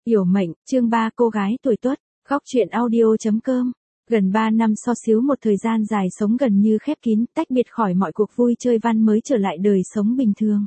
Yểu mệnh, chương 3 cô gái tuổi tuất, góc truyện audio.com. Gần 3 năm so xíu một thời gian dài sống gần như khép kín, tách biệt khỏi mọi cuộc vui chơi, Văn mới trở lại đời sống bình thường.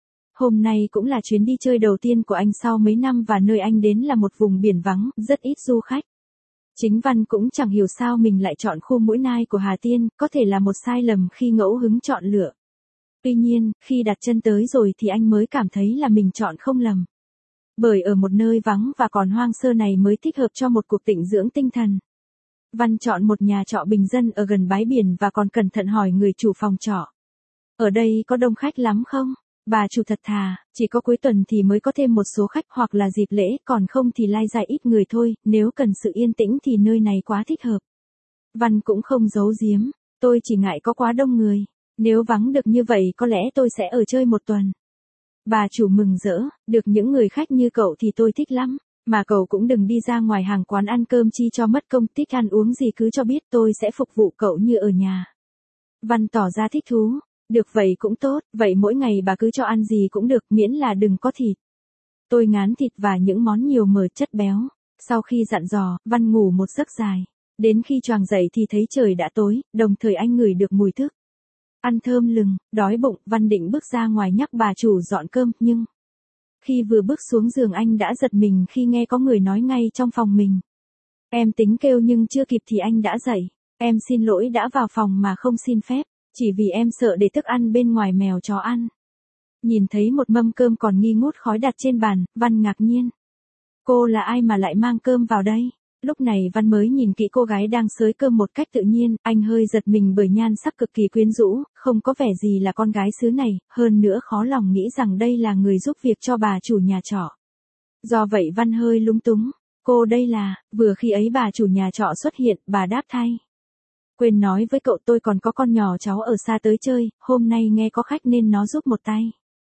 Hôm nay cũng là chuyến đi chơi đầu tiên của anh sau mấy năm, và nơi anh đến là một vùng biển vắng, rất ít du khách. Chính Văn cũng chẳng hiểu sao mình lại chọn khu Mũi Nai của Hà Tiên, có thể là một sai lầm khi ngẫu hứng chọn lựa. Tuy nhiên, khi đặt chân tới rồi thì anh mới cảm thấy là mình chọn không lầm. Bởi ở một nơi vắng và còn hoang sơ này mới thích hợp cho một cuộc tịnh dưỡng tinh thần. Văn chọn một nhà trọ bình dân ở gần bãi biển và còn cẩn thận hỏi người chủ phòng trọ. Ở đây có đông khách lắm không? Bà chủ thật thà, chỉ có cuối tuần thì mới có thêm một số khách hoặc là dịp lễ, còn không thì lai dai ít người thôi, nếu cần sự yên tĩnh thì nơi này quá thích hợp. Văn cũng không giấu giếm, tôi chỉ ngại có quá đông người, nếu vắng được như vậy có lẽ tôi sẽ ở chơi một tuần. Bà chủ mừng rỡ, được những người khách như cậu thì tôi thích lắm, mà cậu cũng đừng đi ra ngoài hàng quán ăn cơm chi cho mất công, thích ăn uống gì cứ cho biết, tôi sẽ phục vụ cậu như ở nhà. Văn tỏ ra thích thú, được vậy cũng tốt, vậy mỗi ngày bà cứ cho ăn gì cũng được, miễn là đừng có thịt. Tôi ngán thịt và những món nhiều mỡ chất béo. Sau khi dặn dò, Văn ngủ một giấc dài. Đến khi choàng dậy thì thấy trời đã tối, đồng thời anh ngửi được mùi thức ăn thơm lừng, đói bụng. Văn định bước ra ngoài nhắc bà chủ dọn cơm, nhưng khi vừa bước xuống giường anh đã giật mình khi nghe có người nói ngay trong phòng mình. Em tính kêu nhưng chưa kịp thì anh đã dậy. Em xin lỗi đã vào phòng mà không xin phép, chỉ vì em sợ để thức ăn bên ngoài mèo chó ăn. Nhìn thấy một mâm cơm còn nghi ngút khói đặt trên bàn, Văn ngạc nhiên. Cô là ai mà lại mang cơm vào đây? Lúc này Văn mới nhìn kỹ cô gái đang xới cơm một cách tự nhiên, anh hơi giật mình bởi nhan sắc cực kỳ quyến rũ, không có vẻ gì là con gái xứ này, hơn nữa khó lòng nghĩ rằng đây là người giúp việc cho bà chủ nhà trọ. Do vậy Văn hơi lúng túng. Cô đây là, vừa khi ấy bà chủ nhà trọ xuất hiện, bà đáp thay. Quên nói với cậu, tôi còn có con nhỏ cháu ở xa tới chơi, hôm nay nghe có khách nên nó giúp một tay.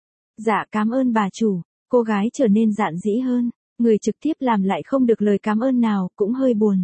Dạ cảm ơn bà chủ. Cô gái trở nên dạn dĩ hơn. Người trực tiếp làm lại không được lời cảm ơn nào, cũng hơi buồn.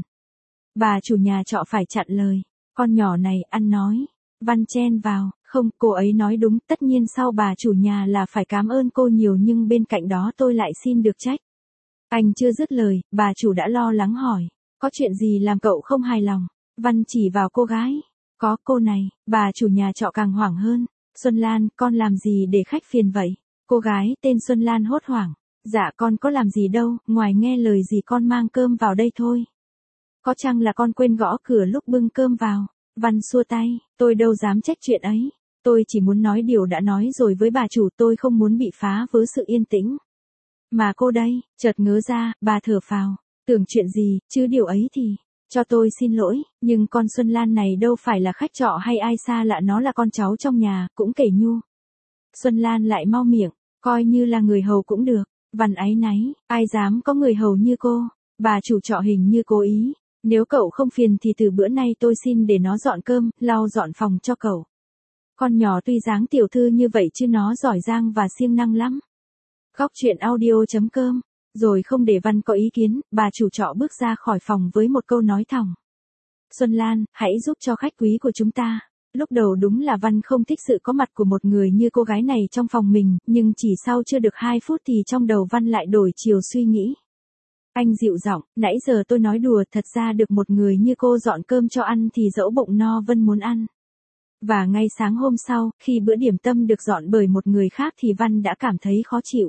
Bà chủ nhà trọ phải chặn lời. Con nhỏ này ăn nói. Văn chen vào, không, cô ấy nói đúng, tất nhiên sau bà chủ nhà là phải cảm ơn cô nhiều, nhưng bên cạnh đó tôi lại xin được trách. Anh chưa dứt lời, bà chủ đã lo lắng hỏi. Có chuyện gì làm cậu không hài lòng? Văn chỉ vào cô gái. Có cô này. Bà chủ nhà trọ càng hoảng hơn. Xuân Lan, con làm gì để khách phiền vậy? Cô gái tên Xuân Lan hốt hoảng. Dạ con có làm gì đâu, ngoài nghe lời gì con mang cơm vào đây thôi. Có chăng là con quên gõ cửa lúc bưng cơm vào? Văn xua tay, tôi đâu dám trách chuyện ấy. Tôi chỉ muốn nói điều đã nói rồi với bà chủ, tôi không muốn bị phá vỡ sự yên tĩnh. Mà cô đây, chợt ngớ ra, bà thở phào. Tưởng chuyện gì, chứ điều ấy thì, cho tôi xin lỗi, nhưng con Xuân Lan này đâu phải là khách trọ hay ai xa lạ, nó là con cháu trong nhà, cũng kể nhu. Xuân Lan lại mau miệng, coi như là người hầu cũng được. Văn áy náy, ai dám có người hầu như cô, bà chủ trọ hình như cố ý. Nếu cậu không phiền thì từ bữa nay tôi xin để nó dọn cơm, lau dọn phòng cho cậu. Con nhỏ tuy dáng tiểu thư như vậy chứ nó giỏi giang và siêng năng lắm. Góc truyện audio.com. Rồi không để Văn có ý kiến, bà chủ trọ bước ra khỏi phòng với một câu nói thòng. Xuân Lan, hãy giúp cho khách quý của chúng ta. Lúc đầu đúng là Văn không thích sự có mặt của một người như cô gái này trong phòng mình, nhưng chỉ sau chưa được 2 phút thì trong đầu Văn lại đổi chiều suy nghĩ. Anh dịu giọng, nãy giờ tôi nói đùa, thật ra được một người như cô dọn cơm cho ăn thì dẫu bụng no Vân muốn ăn. Và ngay sáng hôm sau, khi bữa điểm tâm được dọn bởi một người khác thì Văn đã cảm thấy khó chịu.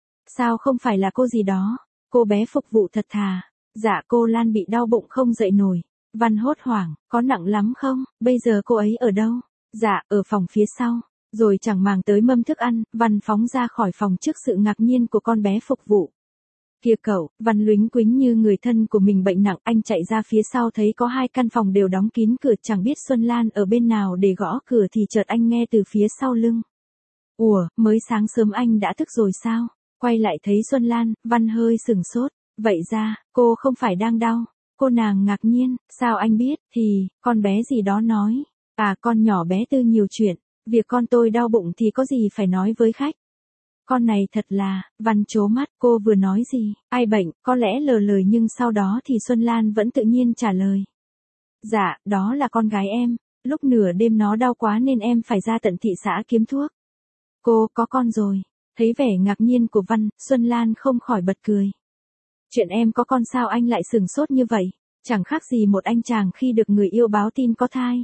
Sao không phải là cô gì đó? Cô bé phục vụ thật thà. Dạ cô Lan bị đau bụng không dậy nổi. Văn hốt hoảng, có nặng lắm không? Bây giờ cô ấy ở đâu? Dạ, ở phòng phía sau. Rồi chẳng màng tới mâm thức ăn, Văn phóng ra khỏi phòng trước sự ngạc nhiên của con bé phục vụ. Kìa cậu, Văn lúnh quính như người thân của mình bệnh nặng, anh chạy ra phía sau thấy có 2 căn phòng đều đóng kín cửa, chẳng biết Xuân Lan ở bên nào để gõ cửa thì chợt anh nghe từ phía sau lưng. Ủa, mới sáng sớm anh đã thức rồi sao? Quay lại thấy Xuân Lan, Văn hơi sửng sốt. Vậy ra, cô không phải đang đau. Cô nàng ngạc nhiên, sao anh biết? Thì, con bé gì đó nói. À, con nhỏ bé Tư nhiều chuyện. Việc con tôi đau bụng thì có gì phải nói với khách. Con này thật là, Văn trố mắt, cô vừa nói gì? Ai bệnh, có lẽ lờ lời, nhưng sau đó thì Xuân Lan vẫn tự nhiên trả lời. Dạ, đó là con gái em. Lúc nửa đêm nó đau quá nên em phải ra tận thị xã kiếm thuốc. Cô có con rồi. Thấy vẻ ngạc nhiên của Văn, Xuân Lan không khỏi bật cười. Chuyện em có con sao anh lại sửng sốt như vậy? Chẳng khác gì một anh chàng khi được người yêu báo tin có thai.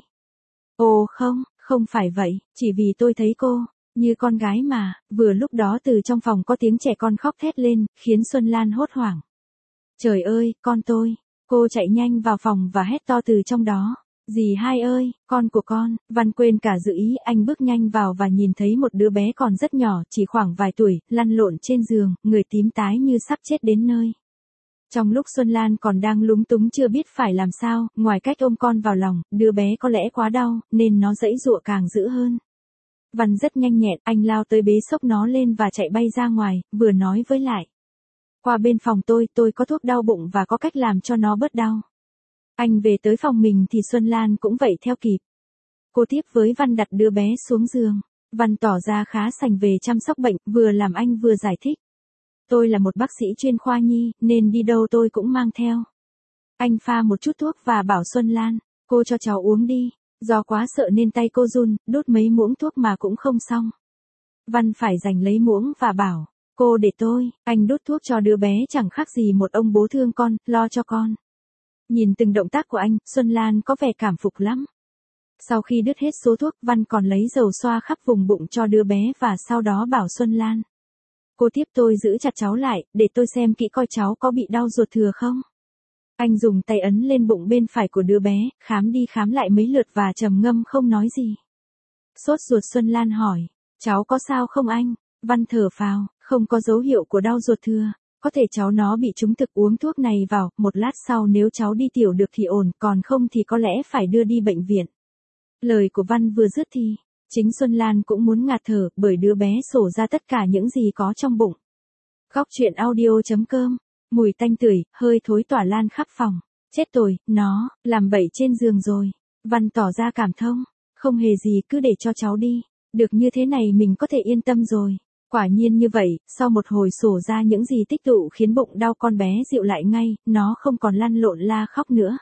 Ồ không, không phải vậy, chỉ vì tôi thấy cô, như con gái mà, vừa lúc đó từ trong phòng có tiếng trẻ con khóc thét lên, khiến Xuân Lan hốt hoảng. Trời ơi, con tôi. Cô chạy nhanh vào phòng và hét to từ trong đó. Dì hai ơi, con của con. Văn quên cả dự ý, anh bước nhanh vào và nhìn thấy một đứa bé còn rất nhỏ, chỉ khoảng vài tuổi, lăn lộn trên giường, người tím tái như sắp chết đến nơi. Trong lúc Xuân Lan còn đang lúng túng chưa biết phải làm sao, ngoài cách ôm con vào lòng, đứa bé có lẽ quá đau, nên nó giãy giụa càng dữ hơn. Văn rất nhanh nhẹn, anh lao tới bế xốc nó lên và chạy bay ra ngoài, vừa nói với lại. Qua bên phòng tôi có thuốc đau bụng và có cách làm cho nó bớt đau. Anh về tới phòng mình thì Xuân Lan cũng vậy theo kịp. Cô tiếp với Văn đặt đứa bé xuống giường. Văn tỏ ra khá sành về chăm sóc bệnh, vừa làm anh vừa giải thích. Tôi là một bác sĩ chuyên khoa nhi, nên đi đâu tôi cũng mang theo. Anh pha một chút thuốc và bảo Xuân Lan, cô cho cháu uống đi. Do quá sợ nên tay cô run, đút mấy muỗng thuốc mà cũng không xong. Văn phải giành lấy muỗng và bảo, cô để tôi, anh đút thuốc cho đứa bé chẳng khác gì một ông bố thương con, lo cho con. Nhìn từng động tác của anh, Xuân Lan có vẻ cảm phục lắm. Sau khi đứt hết số thuốc, Văn còn lấy dầu xoa khắp vùng bụng cho đứa bé và sau đó bảo Xuân Lan. Cô tiếp tôi giữ chặt cháu lại, để tôi xem kỹ coi cháu có bị đau ruột thừa không. Anh dùng tay ấn lên bụng bên phải của đứa bé, khám đi khám lại mấy lượt và trầm ngâm không nói gì. Sốt ruột Xuân Lan hỏi, cháu có sao không anh? Văn thở phào, không có dấu hiệu của đau ruột thừa. Có thể cháu nó bị trúng thực uống thuốc này vào, một lát sau nếu cháu đi tiểu được thì ổn, còn không thì có lẽ phải đưa đi bệnh viện. Lời của Văn vừa dứt thì, chính Xuân Lan cũng muốn ngạt thở, bởi đứa bé sổ ra tất cả những gì có trong bụng. Góc truyện audio.com, mùi tanh tưởi, hơi thối tỏa lan khắp phòng. Chết rồi, nó, làm bậy trên giường rồi. Văn tỏ ra cảm thông, không hề gì cứ để cho cháu đi. Được như thế này mình có thể yên tâm rồi. Quả nhiên như vậy, sau một hồi sổ ra những gì tích tụ khiến bụng đau con bé dịu lại ngay, nó không còn lăn lộn la khóc nữa.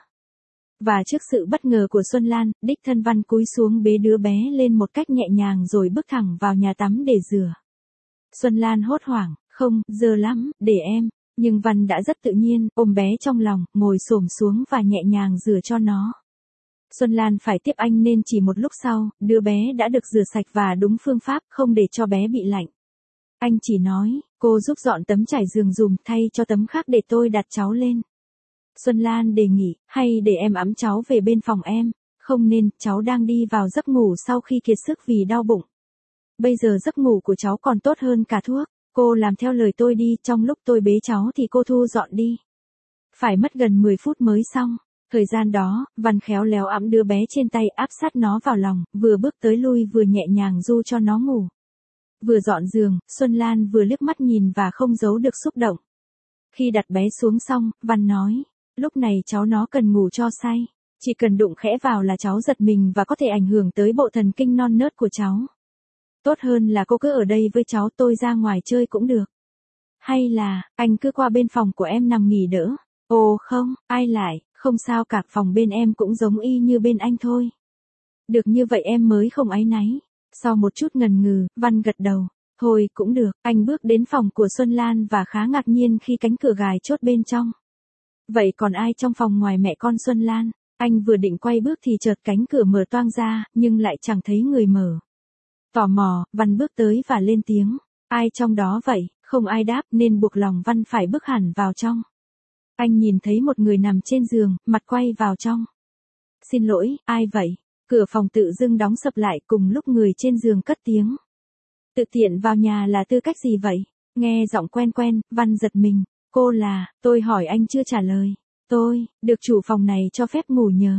Và trước sự bất ngờ của Xuân Lan, đích thân Văn cúi xuống bế đứa bé lên một cách nhẹ nhàng rồi bước thẳng vào nhà tắm để rửa. Xuân Lan hốt hoảng, không, giờ lắm, để em. Nhưng Văn đã rất tự nhiên, ôm bé trong lòng, ngồi xổm xuống và nhẹ nhàng rửa cho nó. Xuân Lan phải tiếp anh nên chỉ một lúc sau, đứa bé đã được rửa sạch và đúng phương pháp, không để cho bé bị lạnh. Anh chỉ nói, cô giúp dọn tấm trải giường dùm, thay cho tấm khác để tôi đặt cháu lên. Xuân Lan đề nghị, hay để em ẵm cháu về bên phòng em. Không nên, cháu đang đi vào giấc ngủ sau khi kiệt sức vì đau bụng. Bây giờ giấc ngủ của cháu còn tốt hơn cả thuốc. Cô làm theo lời tôi đi, trong lúc tôi bế cháu thì cô thu dọn đi. Phải mất gần 10 phút mới xong. Thời gian đó, Văn khéo léo ẵm đứa bé trên tay, áp sát nó vào lòng, vừa bước tới lui vừa nhẹ nhàng du cho nó ngủ. Vừa dọn giường, Xuân Lan vừa liếc mắt nhìn và không giấu được xúc động. Khi đặt bé xuống xong, Văn nói, lúc này cháu nó cần ngủ cho say. Chỉ cần đụng khẽ vào là cháu giật mình và có thể ảnh hưởng tới bộ thần kinh non nớt của cháu. Tốt hơn là cô cứ ở đây với cháu, tôi ra ngoài chơi cũng được. Hay là, anh cứ qua bên phòng của em nằm nghỉ đỡ. Ồ không, ai lại, không sao cả, phòng bên em cũng giống y như bên anh thôi. Được như vậy em mới không áy náy. Sau một chút ngần ngừ, Văn gật đầu. Thôi cũng được, anh bước đến phòng của Xuân Lan và khá ngạc nhiên khi cánh cửa gài chốt bên trong. Vậy còn ai trong phòng ngoài mẹ con Xuân Lan? Anh vừa định quay bước thì chợt cánh cửa mở toang ra, nhưng lại chẳng thấy người mở. Tò mò, Văn bước tới và lên tiếng. Ai trong đó vậy? Không ai đáp nên buộc lòng Văn phải bước hẳn vào trong. Anh nhìn thấy một người nằm trên giường, mặt quay vào trong. Xin lỗi, ai vậy? Cửa phòng tự dưng đóng sập lại cùng lúc người trên giường cất tiếng. Tự tiện vào nhà là tư cách gì vậy? Nghe giọng quen quen, Văn giật mình. Cô là, tôi hỏi anh chưa trả lời. Tôi, được chủ phòng này cho phép ngủ nhờ.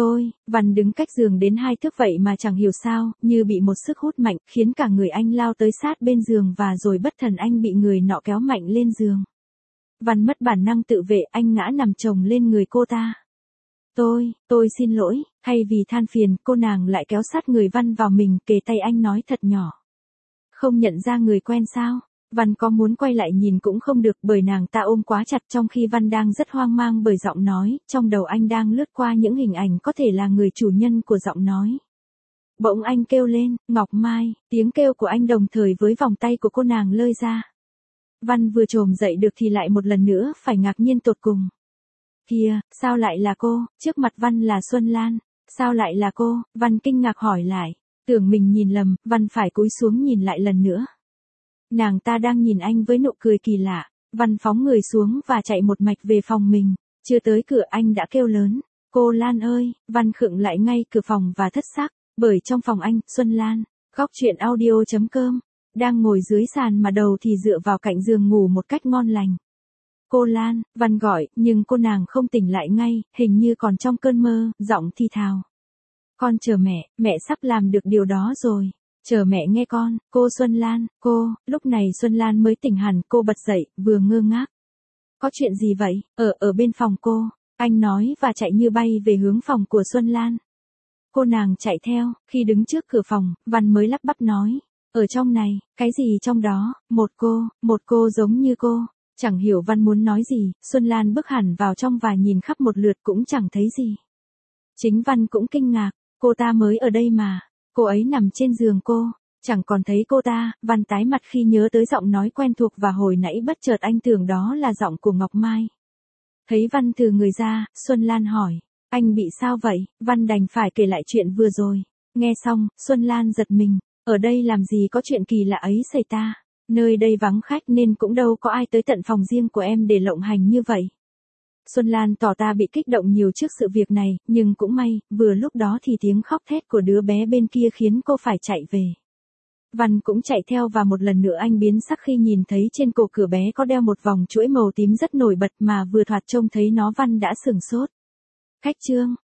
Văn đứng cách giường đến 2 thước vậy mà chẳng hiểu sao, như bị một sức hút mạnh, khiến cả người anh lao tới sát bên giường và rồi bất thần anh bị người nọ kéo mạnh lên giường. Văn mất bản năng tự vệ, anh ngã nằm chồng lên người cô ta. Tôi xin lỗi, hay vì than phiền, cô nàng lại kéo sát người Văn vào mình, kề tay anh nói thật nhỏ. Không nhận ra người quen sao? Văn có muốn quay lại nhìn cũng không được bởi nàng ta ôm quá chặt, trong khi Văn đang rất hoang mang bởi giọng nói, trong đầu anh đang lướt qua những hình ảnh có thể là người chủ nhân của giọng nói. Bỗng anh kêu lên, Ngọc Mai, tiếng kêu của anh đồng thời với vòng tay của cô nàng lơi ra. Văn vừa trồm dậy được thì lại một lần nữa phải ngạc nhiên tột cùng. Kìa, sao lại là cô, trước mặt Văn là Xuân Lan, sao lại là cô, Văn kinh ngạc hỏi lại, tưởng mình nhìn lầm, Văn phải cúi xuống nhìn lại lần nữa. Nàng ta đang nhìn anh với nụ cười kỳ lạ, Văn phóng người xuống và chạy một mạch về phòng mình, chưa tới cửa anh đã kêu lớn, cô Lan ơi, Văn khựng lại ngay cửa phòng và thất sắc, bởi trong phòng anh, Xuân Lan, góc truyện audio.com, đang ngồi dưới sàn mà đầu thì dựa vào cạnh giường ngủ một cách ngon lành. Cô Lan, Văn gọi, nhưng cô nàng không tỉnh lại ngay, hình như còn trong cơn mơ, giọng thì thào. Con chờ mẹ sắp làm được điều đó rồi. Chờ mẹ nghe con, cô Xuân Lan, cô, lúc này Xuân Lan mới tỉnh hẳn, cô bật dậy, vừa ngơ ngác. Có chuyện gì vậy, ở bên phòng cô, anh nói và chạy như bay về hướng phòng của Xuân Lan. Cô nàng chạy theo, khi đứng trước cửa phòng, Văn mới lắp bắp nói, ở trong này, cái gì trong đó, một cô giống như cô. Chẳng hiểu Văn muốn nói gì, Xuân Lan bước hẳn vào trong và nhìn khắp một lượt cũng chẳng thấy gì. Chính Văn cũng kinh ngạc, cô ta mới ở đây mà, cô ấy nằm trên giường cô, chẳng còn thấy cô ta, Văn tái mặt khi nhớ tới giọng nói quen thuộc và hồi nãy bất chợt anh tưởng đó là giọng của Ngọc Mai. Thấy Văn thừ người ra, Xuân Lan hỏi, anh bị sao vậy, Văn đành phải kể lại chuyện vừa rồi. Nghe xong, Xuân Lan giật mình, ở đây làm gì có chuyện kỳ lạ ấy xảy ra. Nơi đây vắng khách nên cũng đâu có ai tới tận phòng riêng của em để lộng hành như vậy. Xuân Lan tỏ ra bị kích động nhiều trước sự việc này, nhưng cũng may, vừa lúc đó thì tiếng khóc thét của đứa bé bên kia khiến cô phải chạy về. Văn cũng chạy theo và một lần nữa anh biến sắc khi nhìn thấy trên cổ cửa bé có đeo một vòng chuỗi màu tím rất nổi bật mà vừa thoạt trông thấy nó Văn đã sửng sốt. Khách trương,